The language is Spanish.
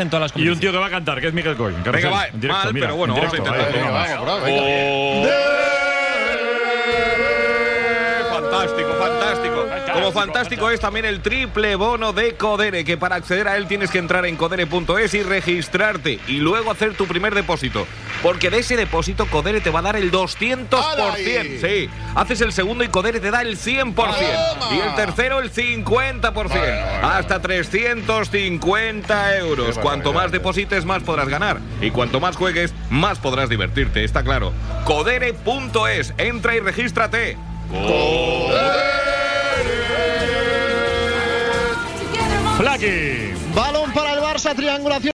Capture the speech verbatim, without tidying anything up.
en todas las Y competiciones. un tío que va a cantar, que es Miguel Coy. Venga, va, en directo, mal, mira, pero bueno, en vamos a directo, intentarlo. venga, Venga, vamos. vamos, venga. Oh. Fantástico, fantástico. Como fantástico es también el triple bono de Codere, que para acceder a él tienes que entrar en codere punto es y registrarte y luego hacer tu primer depósito. Porque de ese depósito Codere te va a dar el doscientos por ciento. Sí, haces el segundo y Codere te da el cien por ciento. ¡Toma! Y el tercero el cincuenta por ciento. Bueno, bueno, Hasta trescientos cincuenta euros. Qué Cuanto más barbaridad. deposites, más podrás ganar. Y cuanto más juegues, más podrás divertirte, está claro. codere punto es. Entra y regístrate. Flaky. Balón para el Barça, triangulación.